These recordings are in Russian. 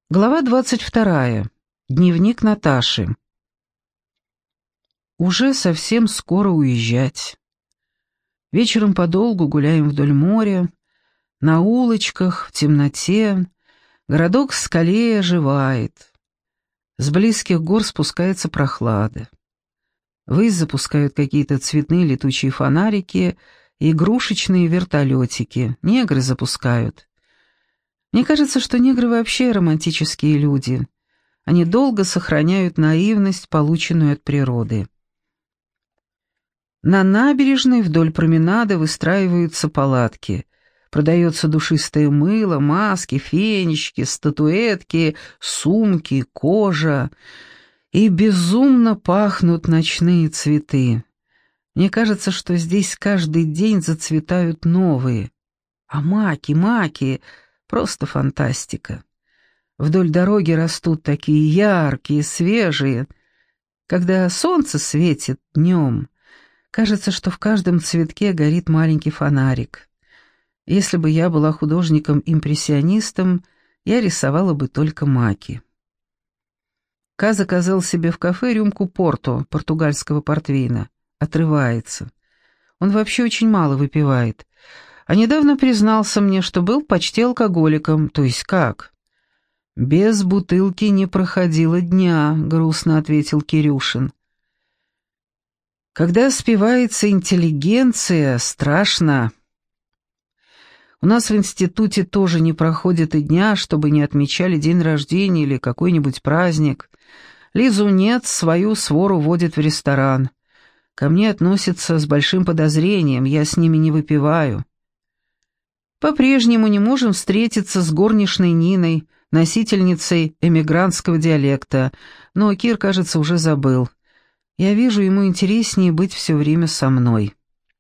Глава 22. Дневник Наташи. Уже совсем скоро уезжать. Вечером подолгу гуляем вдоль моря, на улочках, в темноте. Городок скале оживает. С близких гор спускается прохлада. Ввысь запускают какие-то цветные летучие фонарики и игрушечные вертолетики. Негры запускают. Мне кажется, что негры вообще романтические люди. Они долго сохраняют наивность, полученную от природы. На набережной вдоль променада выстраиваются палатки. Продается душистое мыло, маски, фенечки, статуэтки, сумки, кожа. И безумно пахнут ночные цветы. Мне кажется, что здесь каждый день зацветают новые. А маки... Просто фантастика. Вдоль дороги растут такие яркие, свежие. Когда солнце светит днем, кажется, что в каждом цветке горит маленький фонарик. Если бы я была художником-импрессионистом, я рисовала бы только маки. Ка заказал себе в кафе рюмку порто, португальского портвейна. Отрывается. Он вообще очень мало выпивает. А недавно признался мне, что был почти алкоголиком. То есть как? «Без бутылки не проходило дня», — грустно ответил Кирюшин. «Когда спивается интеллигенция, страшно. У нас в институте тоже не проходит и дня, чтобы не отмечали день рождения или какой-нибудь праздник. Лизу нет, свою свору водит в ресторан. Ко мне относятся с большим подозрением, я с ними не выпиваю. По-прежнему не можем встретиться с горничной Ниной, носительницей эмигрантского диалекта, но Кир, кажется, уже забыл. Я вижу, ему интереснее быть все время со мной».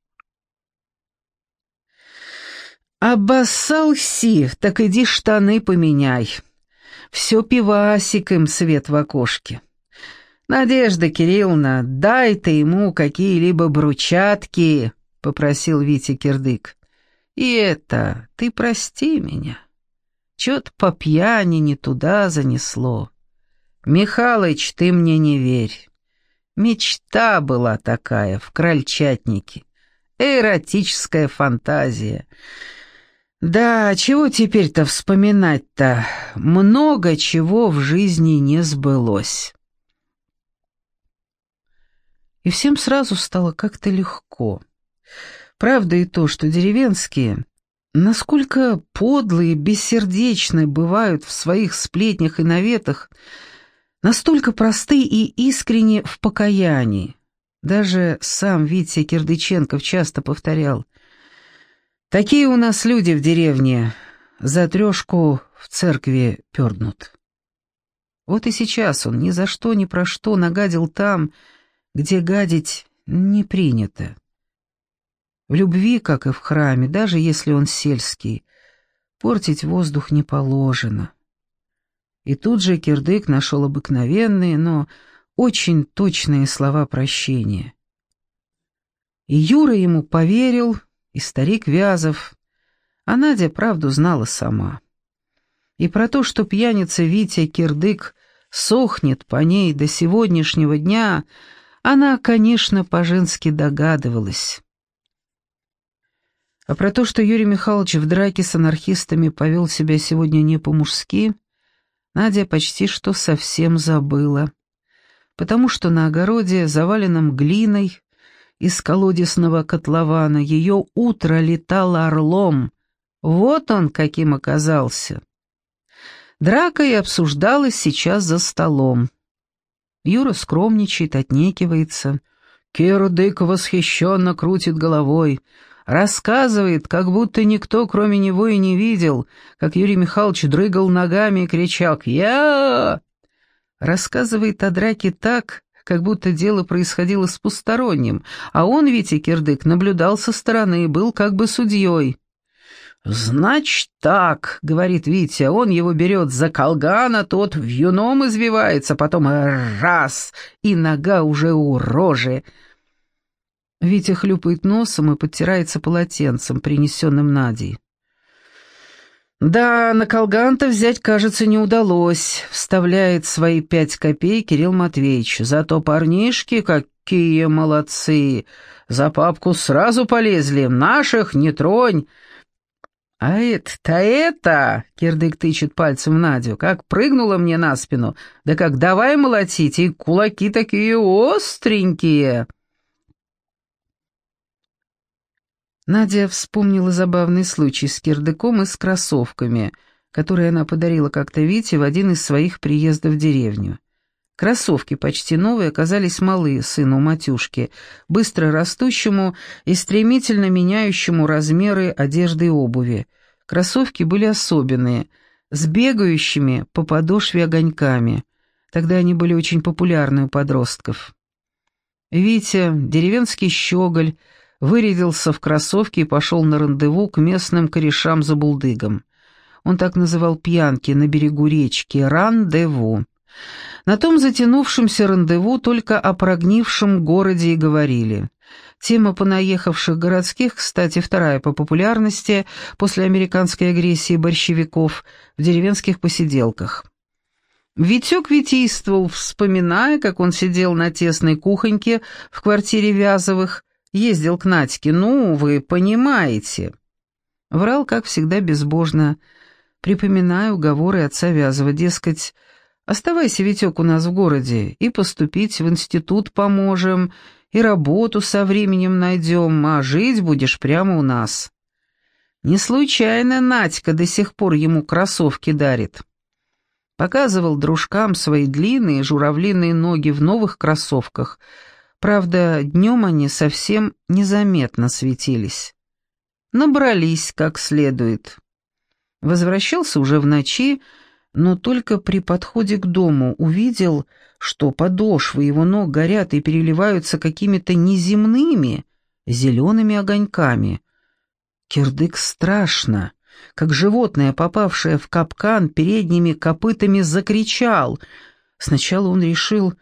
«Обоссался, так иди штаны поменяй. Все пивасик им свет в окошке. Надежда Кирилловна, дай-то ему какие-либо брусчатки», — попросил Витя Кирдык. «И это, ты прости меня. Чё-то по пьяни не туда занесло. Михалыч, ты мне не верь. Мечта была такая в крольчатнике. Эротическая фантазия. Да, чего теперь-то вспоминать-то? Много чего в жизни не сбылось». И всем сразу стало как-то легко. Правда и то, что деревенские, насколько подлые, бессердечны бывают в своих сплетнях и наветах, настолько просты и искренни в покаянии. Даже сам Витя Кирдыченков часто повторял: «Такие у нас люди в деревне, за трешку в церкви пернут». Вот и сейчас он ни за что, ни про что нагадил там, где гадить не принято. В любви, как и в храме, даже если он сельский, портить воздух не положено. И тут же Кирдык нашел обыкновенные, но очень точные слова прощения. И Юра ему поверил, и старик Вязов, а Надя правду знала сама. И про то, что пьяница Витя Кирдык сохнет по ней до сегодняшнего дня, она, конечно, по-женски догадывалась. А про то, что Юрий Михайлович в драке с анархистами повел себя сегодня не по-мужски, Надя почти что совсем забыла, потому что на огороде, заваленном глиной, из колодесного котлована, ее утро летало орлом. Вот он каким оказался. Драка и обсуждалась сейчас за столом. Юра скромничает, отнекивается. Кирдык восхищенно крутит головой, рассказывает, как будто никто, кроме него, и не видел, как Юрий Михайлович дрыгал ногами и кричал «Я!». Рассказывает о драке так, как будто дело происходило с посторонним, а он, Витя Кирдык, наблюдал со стороны и был как бы судьей. «Значит так», — говорит Витя, — он его берет за колган, а тот вьюном извивается, потом раз, и нога уже у рожи. Витя хлюпает носом и подтирается полотенцем, принесенным Надей. «Да, на колганта взять, кажется, не удалось», — вставляет свои 5 копеек Кирилл Матвеевич. «Зато парнишки какие молодцы! За папку сразу полезли, наших не тронь!» «А это, — Кирдык тычет пальцем в Надю, — как прыгнула мне на спину, да как давай молотить, и кулаки такие остренькие!» Надя вспомнила забавный случай с кирдыком и с кроссовками, которые она подарила как-то Вите в один из своих приездов в деревню. Кроссовки, почти новые, оказались малы сыну Матюшки, быстро растущему и стремительно меняющему размеры одежды и обуви. Кроссовки были особенные, с бегающими по подошве огоньками. Тогда они были очень популярны у подростков. Витя, деревенский щеголь, вырядился в кроссовки и пошел на рандеву к местным корешам за булдыгом. Он так называл пьянки на берегу речки — рандеву. На том затянувшемся рандеву только о прогнившем городе и говорили. Тема понаехавших городских, кстати, вторая по популярности после американской агрессии борщевиков в деревенских посиделках. Витек витийствовал, вспоминая, как он сидел на тесной кухоньке в квартире Вязовых, ездил к Надьке, ну, вы понимаете. Врал, как всегда, безбожно, припоминая уговоры отца Вязова, дескать, «Оставайся, Витек, у нас в городе, и поступить в институт поможем, и работу со временем найдем, а жить будешь прямо у нас». Не случайно Надька до сих пор ему кроссовки дарит. Показывал дружкам свои длинные журавлиные ноги в новых кроссовках. Правда, днем они совсем незаметно светились. Набрались как следует. Возвращался уже в ночи, но только при подходе к дому увидел, что подошвы его ног горят и переливаются какими-то неземными зелеными огоньками. Кирдык страшно, как животное, попавшее в капкан, передними копытами закричал. Сначала он решил,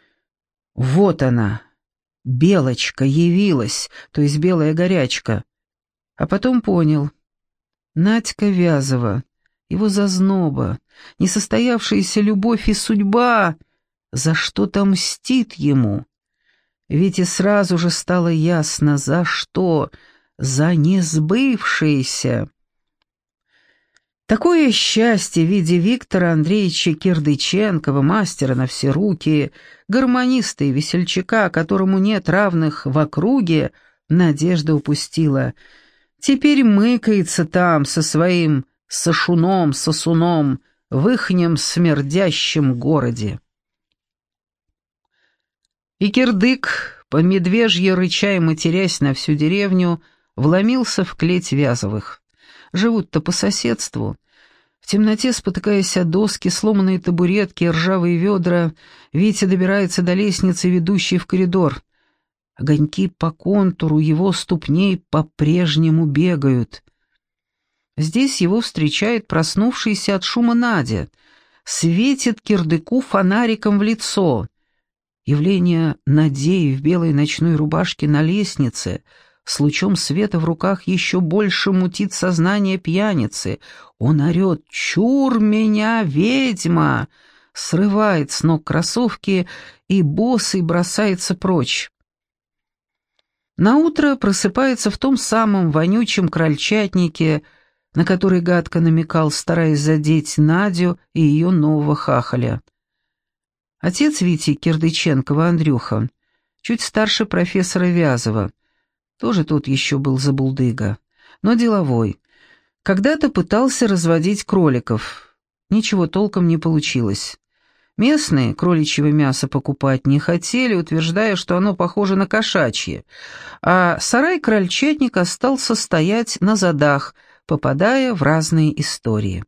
вот она, белочка явилась, то есть белая горячка. А потом понял, Надька Вязова, его зазноба, несостоявшаяся любовь и судьба за что-то мстит ему. Ведь и сразу же стало ясно, за что, за несбывшееся. Такое счастье в виде Виктора Андреевича Кирдыченкова, мастера на все руки, гармониста и весельчака, которому нет равных в округе, Надежда упустила. Теперь мыкается там со своим сосуном в ихнем смердящем городе. И Кирдык, по медвежье рыча и матерясь на всю деревню, вломился в клеть Вязовых. Живут-то по соседству. В темноте, спотыкаясь о доски, сломанные табуретки, ржавые ведра, Витя добирается до лестницы, ведущей в коридор. Огоньки по контуру его ступней по-прежнему бегают. Здесь его встречает проснувшаяся от шума Надя. Светит Кирдыку фонариком в лицо. Явление Надеи в белой ночной рубашке на лестнице с лучом света в руках еще больше мутит сознание пьяницы. Он орет «Чур меня, ведьма!», срывает с ног кроссовки и босый бросается прочь. Наутро просыпается в том самом вонючем крольчатнике, на который гадко намекал, стараясь задеть Надю и ее нового хахаля. Отец Вити Кирдыченкова, Андрюха, чуть старше профессора Вязова, тоже тут еще был забулдыга, но деловой. Когда-то пытался разводить кроликов. Ничего толком не получилось. Местные кроличьего мяса покупать не хотели, утверждая, что оно похоже на кошачье, а сарай-крольчатник остался стоять на задах, попадая в разные истории.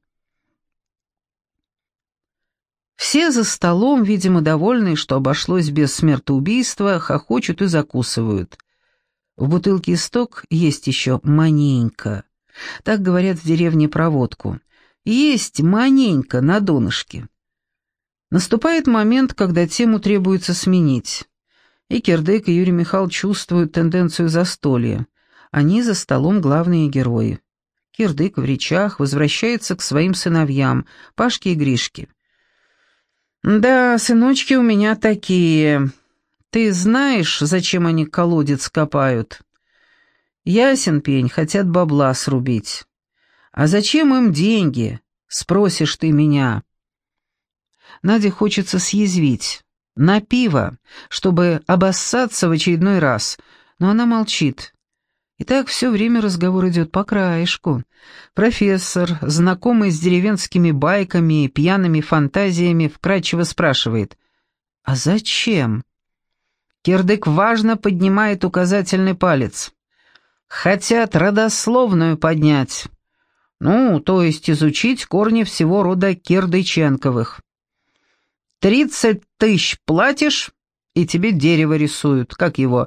Все за столом, видимо, довольные, что обошлось без смертоубийства, хохочут и закусывают. В бутылке «Исток» есть еще маненько. Так говорят в деревне про водку. Есть маненько на донышке. Наступает момент, когда тему требуется сменить. И Кирдык, и Юрий Михайлович чувствуют тенденцию застолья. Они за столом главные герои. Кирдык в речах возвращается к своим сыновьям, Пашке и Гришке. «Да, сыночки у меня такие. Ты знаешь, зачем они колодец копают? Ясен пень, хотят бабла срубить. А зачем им деньги, спросишь ты меня?» Наде хочется съязвить. На пиво, чтобы обоссаться в очередной раз, но она молчит. И так все время разговор идет по краешку. Профессор, знакомый с деревенскими байками и пьяными фантазиями, вкратчиво спрашивает: «А зачем?» Кирдык важно поднимает указательный палец. «Хотят родословную поднять. Ну, то есть изучить корни всего рода Кирдыченковых. 30 тысяч платишь, и тебе дерево рисуют. Как его?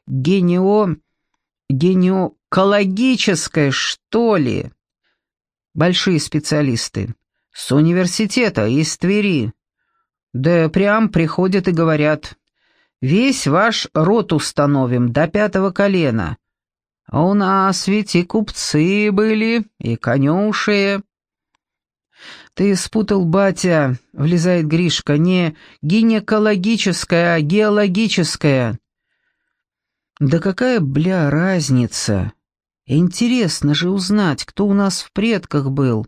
Генеокологическое, что ли?» Большие специалисты. С университета, из Твери. Да прям приходят и говорят: «Весь ваш род установим до 5-го колена. А у нас ведь и купцы были, и конюшие». «Ты спутал, батя», — влезает Гришка, — «не гинекологическое, а геологическое». «Да какая, бля, разница? Интересно же узнать, кто у нас в предках был».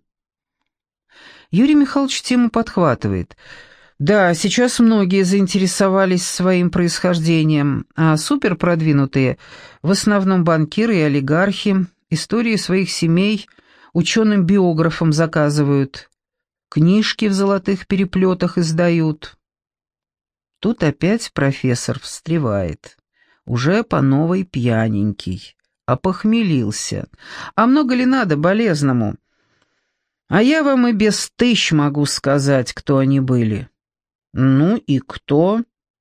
Юрий Михайлович тему подхватывает. «Да, сейчас многие заинтересовались своим происхождением, а суперпродвинутые, в основном банкиры и олигархи, истории своих семей ученым-биографам заказывают, книжки в золотых переплетах издают». Тут опять профессор встревает. Уже по новой пьяненький, опохмелился. А много ли надо болезному? А я вам и без тысяч могу сказать, кто они были. Ну и кто?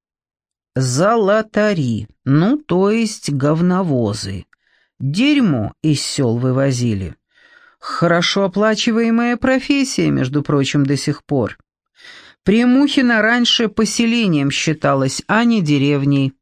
Золотари, ну то есть говновозы. Дерьмо из сел вывозили. Хорошо оплачиваемая профессия, между прочим, до сих пор. Премухино раньше поселением считалось, а не деревней.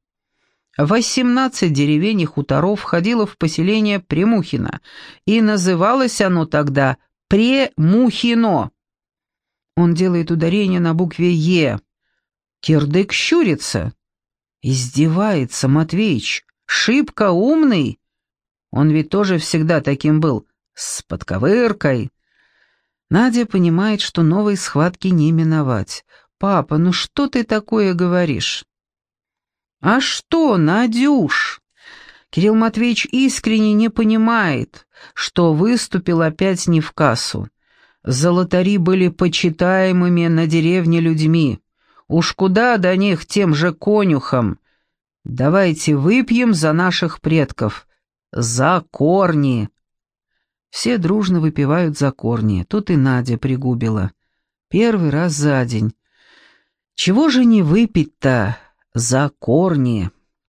18 деревень и хуторов входило в поселение Премухино, и называлось оно тогда Премухино. Он делает ударение на букве «Е». Кирдык щурится. Издевается Матвеич. Шибко умный. Он ведь тоже всегда таким был, с подковыркой. Надя понимает, что новой схватки не миновать. «Папа, ну что ты такое говоришь?» «А что, Надюш?» Кирилл Матвеевич искренне не понимает, что выступил опять не в кассу. Золотари были почитаемыми на деревне людьми. Уж куда до них тем же конюхам. Давайте выпьем за наших предков. За корни. Все дружно выпивают за корни. Тут и Надя пригубила. Первый раз за день. Чего же не выпить-то за корни?